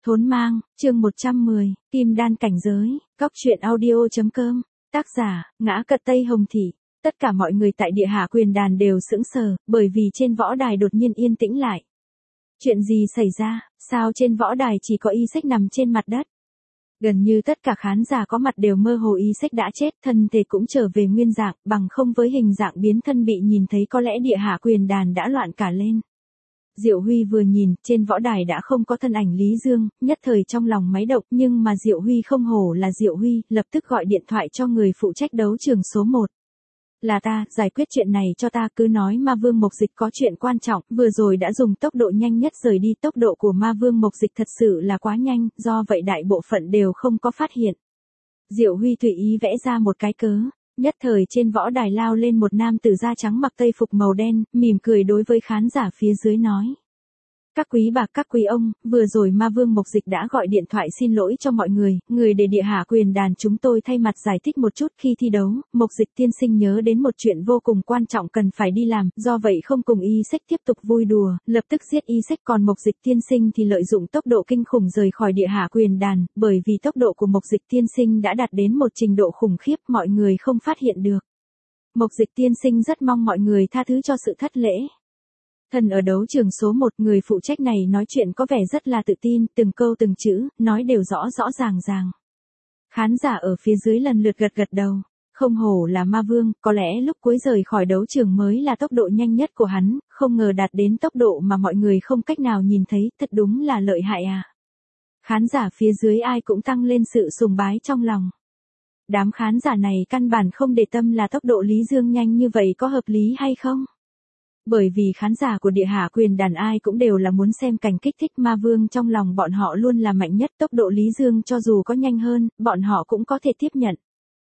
Thốn Mang, chương 110, Kim Đan cảnh giới, Cóc truyện audio.com, tác giả, Ngã Cật Tây Hồng Thị. Tất cả mọi người tại Địa Hạ Quyền Đàn đều sững sờ, bởi vì trên võ đài đột nhiên yên tĩnh lại. Chuyện gì xảy ra, sao trên võ đài chỉ có Y Sách nằm trên mặt đất? Gần như tất cả khán giả có mặt đều mơ hồ Y Sách đã chết, thân thể cũng trở về nguyên dạng, bằng không với hình dạng biến thân bị nhìn thấy có lẽ Địa Hạ Quyền Đàn đã loạn cả lên. Diệu Huy vừa nhìn, trên võ đài đã không có thân ảnh Lý Dương, nhất thời trong lòng máy động, nhưng mà Diệu Huy không hổ là Diệu Huy, lập tức gọi điện thoại cho người phụ trách đấu trường số 1. Là ta, giải quyết chuyện này cho ta, cứ nói Ma Vương Mộc Dịch có chuyện quan trọng, vừa rồi đã dùng tốc độ nhanh nhất rời đi, tốc độ của Ma Vương Mộc Dịch thật sự là quá nhanh, do vậy đại bộ phận đều không có phát hiện. Diệu Huy tùy ý vẽ ra một cái cớ. Nhất thời trên võ đài lao lên một nam tử da trắng mặc tây phục màu đen, mỉm cười đối với khán giả phía dưới nói. Các quý bà các quý ông, vừa rồi Ma Vương Mộc Dịch đã gọi điện thoại xin lỗi cho mọi người, người để Địa Hạ Quyền Đàn chúng tôi thay mặt giải thích một chút khi thi đấu, Mộc Dịch tiên sinh nhớ đến một chuyện vô cùng quan trọng cần phải đi làm, do vậy không cùng Y Sách tiếp tục vui đùa, lập tức giết Y Sách, còn Mộc Dịch tiên sinh thì lợi dụng tốc độ kinh khủng rời khỏi Địa Hạ Quyền Đàn, bởi vì tốc độ của Mộc Dịch tiên sinh đã đạt đến một trình độ khủng khiếp mọi người không phát hiện được. Mộc Dịch tiên sinh rất mong mọi người tha thứ cho sự thất lễ. Thần ở đấu trường số 1, người phụ trách này nói chuyện có vẻ rất là tự tin, từng câu từng chữ, nói đều rõ rõ ràng ràng. Khán giả ở phía dưới lần lượt gật gật đầu. Không hổ là Ma Vương, có lẽ lúc cuối rời khỏi đấu trường mới là tốc độ nhanh nhất của hắn, không ngờ đạt đến tốc độ mà mọi người không cách nào nhìn thấy, thật đúng là lợi hại à. Khán giả phía dưới ai cũng tăng lên sự sùng bái trong lòng. Đám khán giả này căn bản không để tâm là tốc độ Lý Dương nhanh như vậy có hợp lý hay không. Bởi vì khán giả của Địa Hạ Quyền Đàn ai cũng đều là muốn xem cảnh kích thích Ma Vương, trong lòng bọn họ luôn là mạnh nhất, tốc độ Lý Dương cho dù có nhanh hơn, bọn họ cũng có thể tiếp nhận.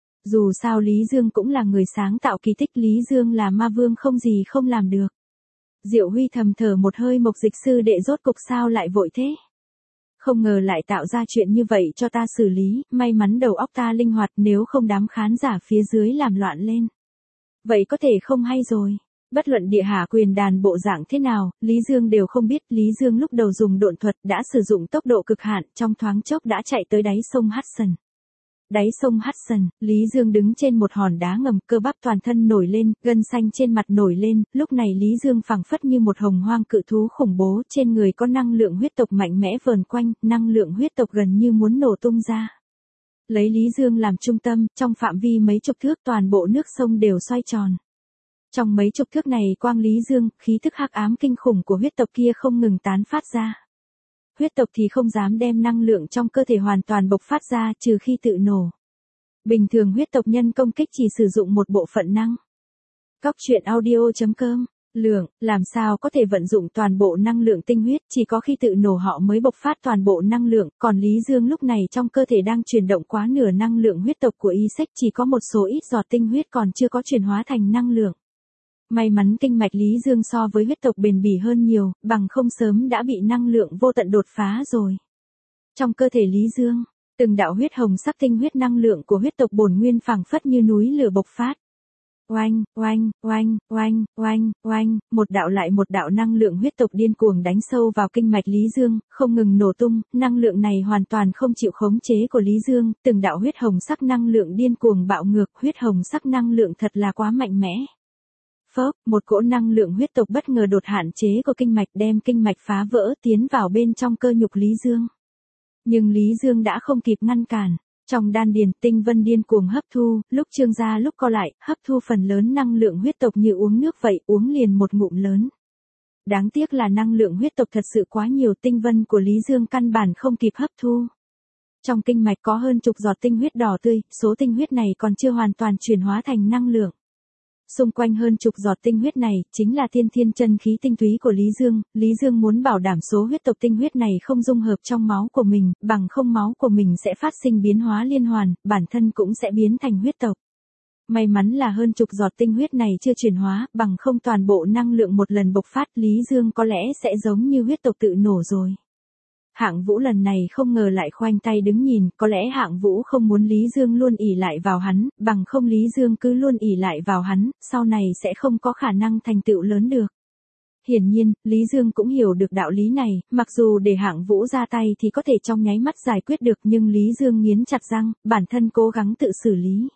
Dù sao Lý Dương cũng là người sáng tạo kỳ tích, Lý Dương là Ma Vương không gì không làm được. Diệu Huy thầm thở một hơi, Mộc Dịch sư đệ rốt cục sao lại vội thế? Không ngờ lại tạo ra chuyện như vậy cho ta xử lý, may mắn đầu óc ta linh hoạt, nếu không đám khán giả phía dưới làm loạn lên. Vậy có thể không hay rồi. Bất luận Địa Hạ Quyền Đàn bộ dạng thế nào, Lý Dương đều không biết. Lý Dương lúc đầu dùng độn thuật đã sử dụng tốc độ cực hạn, trong thoáng chốc đã chạy tới đáy sông Hudson. Đáy sông Hudson, Lý Dương đứng trên một hòn đá ngầm, cơ bắp toàn thân nổi lên, gân xanh trên mặt nổi lên, lúc này Lý Dương phảng phất như một hồng hoang cự thú khủng bố, trên người có năng lượng huyết tộc mạnh mẽ vờn quanh, năng lượng huyết tộc gần như muốn nổ tung ra. Lấy Lý Dương làm trung tâm, trong phạm vi mấy chục thước toàn bộ nước sông đều xoay tròn. Trong mấy chục thước này quang Lý Dương, khí thức hắc ám kinh khủng của huyết tộc kia không ngừng tán phát ra. Huyết tộc thì không dám đem năng lượng trong cơ thể hoàn toàn bộc phát ra, trừ khi tự nổ. Bình thường huyết tộc nhân công kích chỉ sử dụng một bộ phận năng. Cóc truyện audio.com, lượng, làm sao có thể vận dụng toàn bộ năng lượng tinh huyết, chỉ có khi tự nổ họ mới bộc phát toàn bộ năng lượng, còn Lý Dương lúc này trong cơ thể đang chuyển động quá nửa năng lượng huyết tộc của Y Sách, chỉ có một số ít giọt tinh huyết còn chưa có chuyển hóa thành năng lượng. May mắn kinh mạch Lý Dương so với huyết tộc bền bỉ hơn nhiều, bằng không sớm đã bị năng lượng vô tận đột phá rồi. Trong cơ thể Lý Dương, từng đạo huyết hồng sắc tinh huyết năng lượng của huyết tộc bổn nguyên phảng phất như núi lửa bộc phát. Oanh, oanh, oanh, oanh, oanh, oanh, một đạo lại một đạo năng lượng huyết tộc điên cuồng đánh sâu vào kinh mạch Lý Dương, không ngừng nổ tung, năng lượng này hoàn toàn không chịu khống chế của Lý Dương, từng đạo huyết hồng sắc năng lượng điên cuồng bạo ngược, huyết hồng sắc năng lượng thật là quá mạnh mẽ. Phốc, một cỗ năng lượng huyết tộc bất ngờ đột hạn chế của kinh mạch đem kinh mạch phá vỡ tiến vào bên trong cơ nhục Lý Dương. Nhưng Lý Dương đã không kịp ngăn cản. Trong đan điền, tinh vân điên cuồng hấp thu, lúc trương ra lúc co lại, hấp thu phần lớn năng lượng huyết tộc như uống nước vậy, uống liền một ngụm lớn. Đáng tiếc là năng lượng huyết tộc thật sự quá nhiều, tinh vân của Lý Dương căn bản không kịp hấp thu. Trong kinh mạch có hơn chục giọt tinh huyết đỏ tươi, số tinh huyết này còn chưa hoàn toàn chuyển hóa thành năng lượng. Xung quanh hơn chục giọt tinh huyết này, chính là thiên thiên chân khí tinh túy của Lý Dương. Lý Dương muốn bảo đảm số huyết tộc tinh huyết này không dung hợp trong máu của mình, bằng không máu của mình sẽ phát sinh biến hóa liên hoàn, bản thân cũng sẽ biến thành huyết tộc. May mắn là hơn chục giọt tinh huyết này chưa chuyển hóa, bằng không toàn bộ năng lượng một lần bộc phát, Lý Dương có lẽ sẽ giống như huyết tộc tự nổ rồi. Hạng Vũ lần này không ngờ lại khoanh tay đứng nhìn, có lẽ Hạng Vũ không muốn Lý Dương luôn ỷ lại vào hắn, bằng không Lý Dương cứ luôn ỷ lại vào hắn, sau này sẽ không có khả năng thành tựu lớn được. Hiển nhiên, Lý Dương cũng hiểu được đạo lý này, mặc dù để Hạng Vũ ra tay thì có thể trong nháy mắt giải quyết được nhưng Lý Dương nghiến chặt răng, bản thân cố gắng tự xử lý.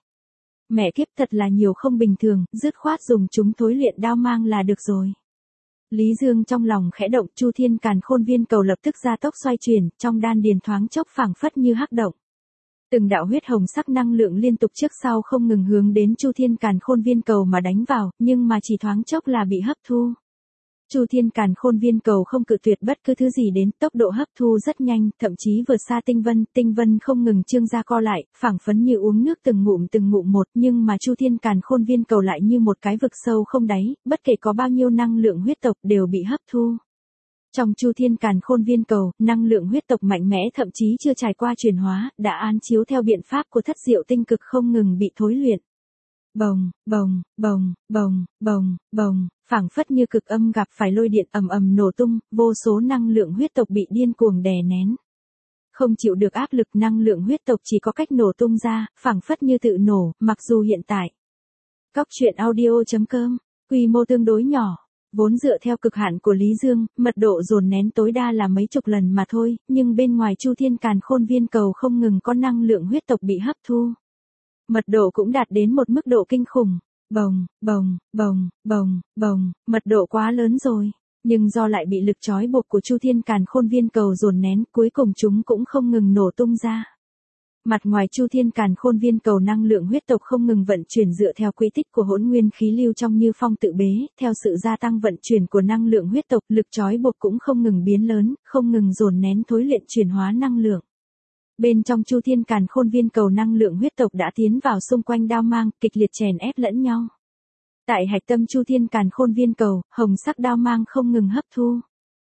Mẹ kiếp thật là nhiều không bình thường, dứt khoát dùng chúng thối luyện đao mang là được rồi. Lý Dương trong lòng khẽ động, Chu Thiên Càn Khôn Viên cầu lập tức gia tốc xoay chuyển, trong đan điền thoáng chốc phảng phất như hắc động. Từng đạo huyết hồng sắc năng lượng liên tục trước sau không ngừng hướng đến Chu Thiên Càn Khôn Viên cầu mà đánh vào, nhưng mà chỉ thoáng chốc là bị hấp thu. Chu Thiên Càn Khôn Viên cầu không cự tuyệt bất cứ thứ gì đến, tốc độ hấp thu rất nhanh, thậm chí vượt xa tinh vân không ngừng trương ra co lại, phảng phấn như uống nước từng ngụm một, nhưng mà Chu Thiên Càn Khôn Viên cầu lại như một cái vực sâu không đáy, bất kể có bao nhiêu năng lượng huyết tộc đều bị hấp thu. Trong Chu Thiên Càn Khôn Viên cầu, năng lượng huyết tộc mạnh mẽ thậm chí chưa trải qua chuyển hóa, đã an chiếu theo biện pháp của Thất Diệu Tinh Cực không ngừng bị thối luyện. Bồng, bồng, bồng, bồng, bồng, bồng, phảng phất như cực âm gặp phải lôi điện ầm ầm nổ tung, vô số năng lượng huyết tộc bị điên cuồng đè nén. Không chịu được áp lực, năng lượng huyết tộc chỉ có cách nổ tung ra, phảng phất như tự nổ, mặc dù hiện tại. Cóc truyện audio.com, quy mô tương đối nhỏ, vốn dựa theo cực hạn của Lý Dương, mật độ dồn nén tối đa là mấy chục lần mà thôi, nhưng bên ngoài Chu Thiên Càn Khôn Viên cầu không ngừng có năng lượng huyết tộc bị hấp thu. Mật độ cũng đạt đến một mức độ kinh khủng. Bồng, bồng, bồng, bồng, bồng, mật độ quá lớn rồi. Nhưng do lại bị lực trói buộc của Chu Thiên Càn Khôn Viên cầu dồn nén, cuối cùng chúng cũng không ngừng nổ tung ra. Mặt ngoài Chu Thiên Càn Khôn Viên cầu năng lượng huyết tộc không ngừng vận chuyển dựa theo quỹ tích của hỗn nguyên khí lưu trong Như Phong tự bế, theo sự gia tăng vận chuyển của năng lượng huyết tộc, lực trói buộc cũng không ngừng biến lớn, không ngừng dồn nén thối luyện chuyển hóa năng lượng. Bên trong Chu Thiên Càn Khôn Viên cầu năng lượng huyết tộc đã tiến vào xung quanh đao mang, kịch liệt chèn ép lẫn nhau. Tại hạch tâm Chu Thiên Càn Khôn Viên cầu, hồng sắc đao mang không ngừng hấp thu,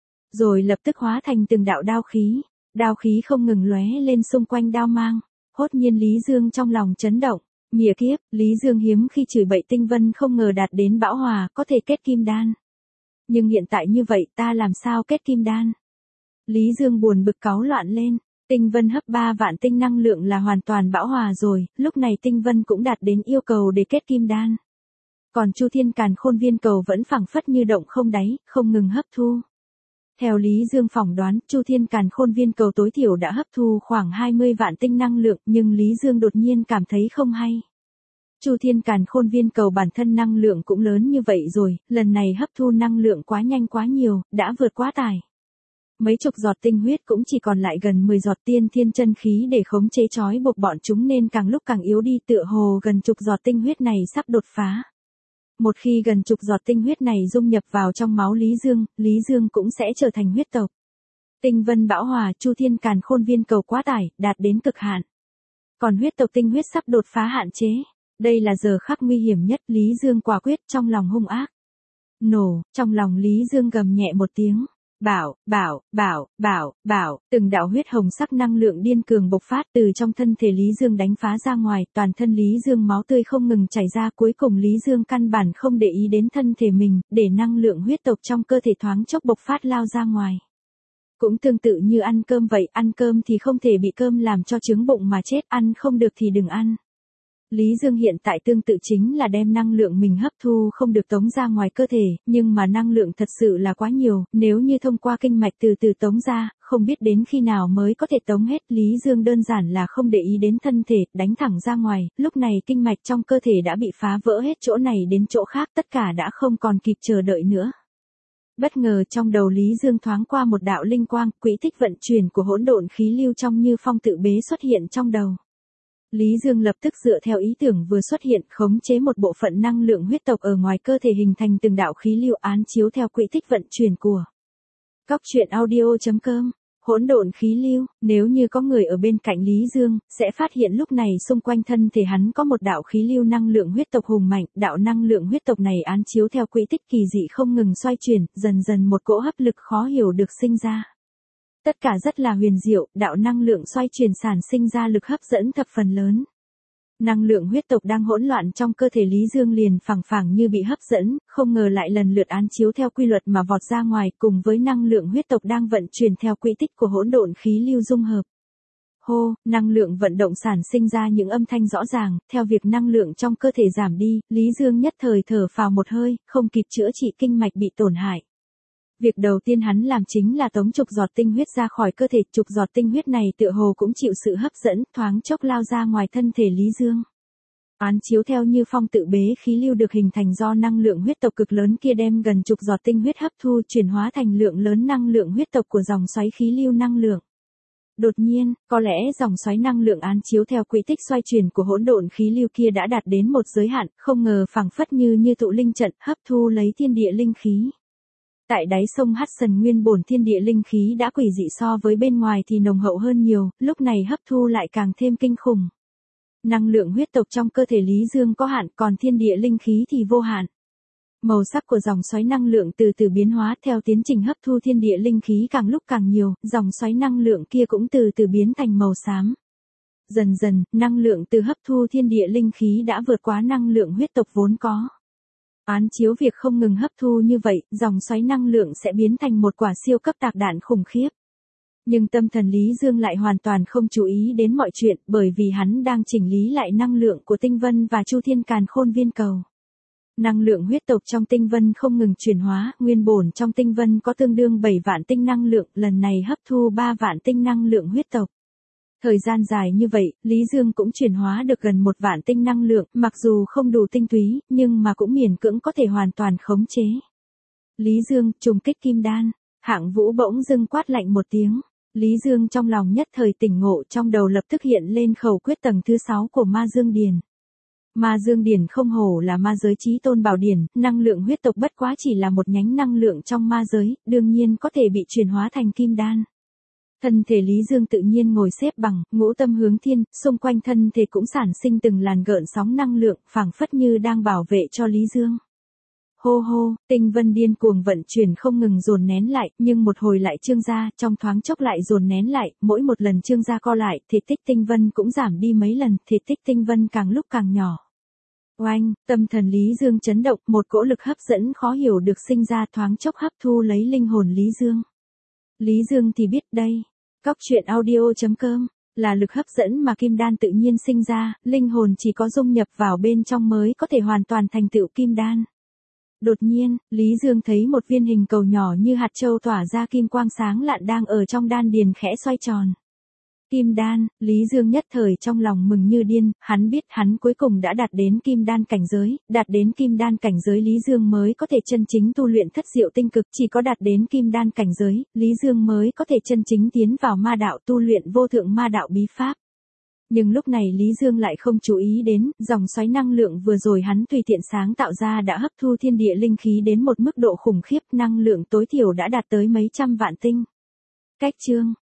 rồi lập tức hóa thành từng đạo đao khí không ngừng lóe lên xung quanh đao mang. Hốt nhiên Lý Dương trong lòng chấn động, mỉa kiếp, Lý Dương hiếm khi chửi bậy tinh vân không ngờ đạt đến bão hòa, có thể kết kim đan. Nhưng hiện tại như vậy ta làm sao kết kim đan? Lý Dương buồn bực cáu loạn lên. Tinh vân hấp 3 vạn tinh năng lượng là hoàn toàn bão hòa rồi, lúc này tinh vân cũng đạt đến yêu cầu để kết kim đan. Còn Chu Thiên Càn Khôn Viên cầu vẫn phảng phất như động không đáy, không ngừng hấp thu. Theo Lý Dương phỏng đoán, Chu Thiên Càn Khôn Viên cầu tối thiểu đã hấp thu khoảng 20 vạn tinh năng lượng, nhưng Lý Dương đột nhiên cảm thấy không hay. Chu Thiên Càn Khôn Viên cầu bản thân năng lượng cũng lớn như vậy rồi, lần này hấp thu năng lượng quá nhanh quá nhiều, đã vượt quá tải. Mấy chục giọt tinh huyết cũng chỉ còn lại gần 10 giọt tiên thiên chân khí để khống chế trói buộc bọn chúng nên càng lúc càng yếu đi, tựa hồ gần chục giọt tinh huyết này sắp đột phá. Một khi gần chục giọt tinh huyết này dung nhập vào trong máu Lý Dương cũng sẽ trở thành huyết tộc. Tinh vân bão hòa, Chu Thiên Càn Khôn Viên cầu quá tải, đạt đến cực hạn. Còn huyết tộc tinh huyết sắp đột phá hạn chế. Đây là giờ khắc nguy hiểm nhất, Lý Dương quả quyết trong lòng hung ác. Nổ, trong lòng Lý Dương gầm nhẹ một tiếng. Bảo, từng đạo huyết hồng sắc năng lượng điên cường bộc phát từ trong thân thể Lý Dương đánh phá ra ngoài, toàn thân Lý Dương máu tươi không ngừng chảy ra, cuối cùng Lý Dương căn bản không để ý đến thân thể mình, để năng lượng huyết tộc trong cơ thể thoáng chốc bộc phát lao ra ngoài. Cũng tương tự như ăn cơm vậy, ăn cơm thì không thể bị cơm làm cho trướng bụng mà chết, ăn không được thì đừng ăn. Lý Dương hiện tại tương tự chính là đem năng lượng mình hấp thu không được tống ra ngoài cơ thể, nhưng mà năng lượng thật sự là quá nhiều, nếu như thông qua kinh mạch từ từ tống ra, không biết đến khi nào mới có thể tống hết. Lý Dương đơn giản là không để ý đến thân thể, đánh thẳng ra ngoài, lúc này kinh mạch trong cơ thể đã bị phá vỡ hết chỗ này đến chỗ khác, tất cả đã không còn kịp chờ đợi nữa. Bất ngờ trong đầu Lý Dương thoáng qua một đạo linh quang, quỹ tích vận chuyển của hỗn độn khí lưu trong Như Phong tự bế xuất hiện trong đầu. Lý Dương lập tức dựa theo ý tưởng vừa xuất hiện, khống chế một bộ phận năng lượng huyết tộc ở ngoài cơ thể hình thành từng đạo khí lưu án chiếu theo quỹ tích vận chuyển của Cóc truyện audio.com. Hỗn độn khí lưu, nếu như có người ở bên cạnh Lý Dương, sẽ phát hiện lúc này xung quanh thân thể hắn có một đạo khí lưu năng lượng huyết tộc hùng mạnh, đạo năng lượng huyết tộc này án chiếu theo quỹ tích kỳ dị không ngừng xoay chuyển, dần dần một cỗ hấp lực khó hiểu được sinh ra. Tất cả rất là huyền diệu, đạo năng lượng xoay chuyển sản sinh ra lực hấp dẫn thập phần lớn. Năng lượng huyết tộc đang hỗn loạn trong cơ thể Lý Dương liền phảng như bị hấp dẫn, không ngờ lại lần lượt án chiếu theo quy luật mà vọt ra ngoài, cùng với năng lượng huyết tộc đang vận chuyển theo quỹ tích của hỗn độn khí lưu dung hợp. Hô, năng lượng vận động sản sinh ra những âm thanh rõ ràng, theo việc năng lượng trong cơ thể giảm đi, Lý Dương nhất thời thở phào một hơi, không kịp chữa trị kinh mạch bị tổn hại. Việc đầu tiên hắn làm chính là tống chục giọt tinh huyết ra khỏi cơ thể, chục giọt tinh huyết này tựa hồ cũng chịu sự hấp dẫn, thoáng chốc lao ra ngoài thân thể Lý Dương. Án chiếu theo như phong tự bế khí lưu được hình thành do năng lượng huyết tộc cực lớn kia đem gần chục giọt tinh huyết hấp thu chuyển hóa thành lượng lớn năng lượng huyết tộc của dòng xoáy khí lưu năng lượng. Đột nhiên, có lẽ dòng xoáy năng lượng án chiếu theo quỹ tích xoay chuyển của hỗn độn khí lưu kia đã đạt đến một giới hạn, không ngờ phảng phất như tụ linh trận hấp thu lấy thiên địa linh khí. Tại đáy sông Hudson nguyên bổn thiên địa linh khí đã quỷ dị so với bên ngoài thì nồng hậu hơn nhiều, lúc này hấp thu lại càng thêm kinh khủng. Năng lượng huyết tộc trong cơ thể Lý Dương có hạn, còn thiên địa linh khí thì vô hạn. Màu sắc của dòng xoáy năng lượng từ từ biến hóa theo tiến trình hấp thu thiên địa linh khí càng lúc càng nhiều, dòng xoáy năng lượng kia cũng từ từ biến thành màu xám. Dần dần, năng lượng từ hấp thu thiên địa linh khí đã vượt quá năng lượng huyết tộc vốn có. Án chiếu việc không ngừng hấp thu như vậy, dòng xoáy năng lượng sẽ biến thành một quả siêu cấp tạc đạn khủng khiếp. Nhưng tâm thần Lý Dương lại hoàn toàn không chú ý đến mọi chuyện, bởi vì hắn đang chỉnh lý lại năng lượng của tinh vân và Chu Thiên Càn Khôn Viên Cầu. Năng lượng huyết tộc trong tinh vân không ngừng chuyển hóa, nguyên bổn trong tinh vân có tương đương 7 vạn tinh năng lượng, lần này hấp thu 3 vạn tinh năng lượng huyết tộc. Thời gian dài như vậy, Lý Dương cũng chuyển hóa được gần 1 vạn tinh năng lượng, mặc dù không đủ tinh túy, nhưng mà cũng miễn cưỡng có thể hoàn toàn khống chế. Lý Dương, trùng kích kim đan. Hạng Vũ bỗng dưng quát lạnh một tiếng. Lý Dương trong lòng nhất thời tỉnh ngộ, trong đầu lập tức hiện lên khẩu quyết tầng thứ 6 của Ma Dương Điển. Ma Dương Điển không hổ là ma giới chí tôn bảo điển, năng lượng huyết tộc bất quá chỉ là một nhánh năng lượng trong ma giới, đương nhiên có thể bị chuyển hóa thành kim đan. Thân thể Lý Dương tự nhiên ngồi xếp bằng, ngũ tâm hướng thiên, xung quanh thân thể cũng sản sinh từng làn gợn sóng năng lượng, phảng phất như đang bảo vệ cho Lý Dương. Hô hô, tinh vân điên cuồng vận chuyển không ngừng dồn nén lại, nhưng một hồi lại trương ra, trong thoáng chốc lại dồn nén lại, mỗi một lần trương ra co lại, thể tích tinh vân cũng giảm đi mấy lần, thể tích tinh vân càng lúc càng nhỏ. Oanh, tâm thần Lý Dương chấn động, một cỗ lực hấp dẫn khó hiểu được sinh ra thoáng chốc hấp thu lấy linh hồn Lý Dương. Lý Dương thì biết đây, Cóc Truyện Audio.com, là lực hấp dẫn mà kim đan tự nhiên sinh ra, linh hồn chỉ có dung nhập vào bên trong mới có thể hoàn toàn thành tựu kim đan. Đột nhiên, Lý Dương thấy một viên hình cầu nhỏ như hạt châu tỏa ra kim quang sáng lạn đang ở trong đan điền khẽ xoay tròn. Kim đan, Lý Dương nhất thời trong lòng mừng như điên, hắn biết hắn cuối cùng đã đạt đến kim đan cảnh giới, đạt đến kim đan cảnh giới Lý Dương mới có thể chân chính tu luyện thất diệu tinh cực, chỉ có đạt đến kim đan cảnh giới, Lý Dương mới có thể chân chính tiến vào ma đạo tu luyện vô thượng ma đạo bí pháp. Nhưng lúc này Lý Dương lại không chú ý đến, dòng xoáy năng lượng vừa rồi hắn tùy tiện sáng tạo ra đã hấp thu thiên địa linh khí đến một mức độ khủng khiếp, năng lượng tối thiểu đã đạt tới mấy trăm vạn tinh. Cách chương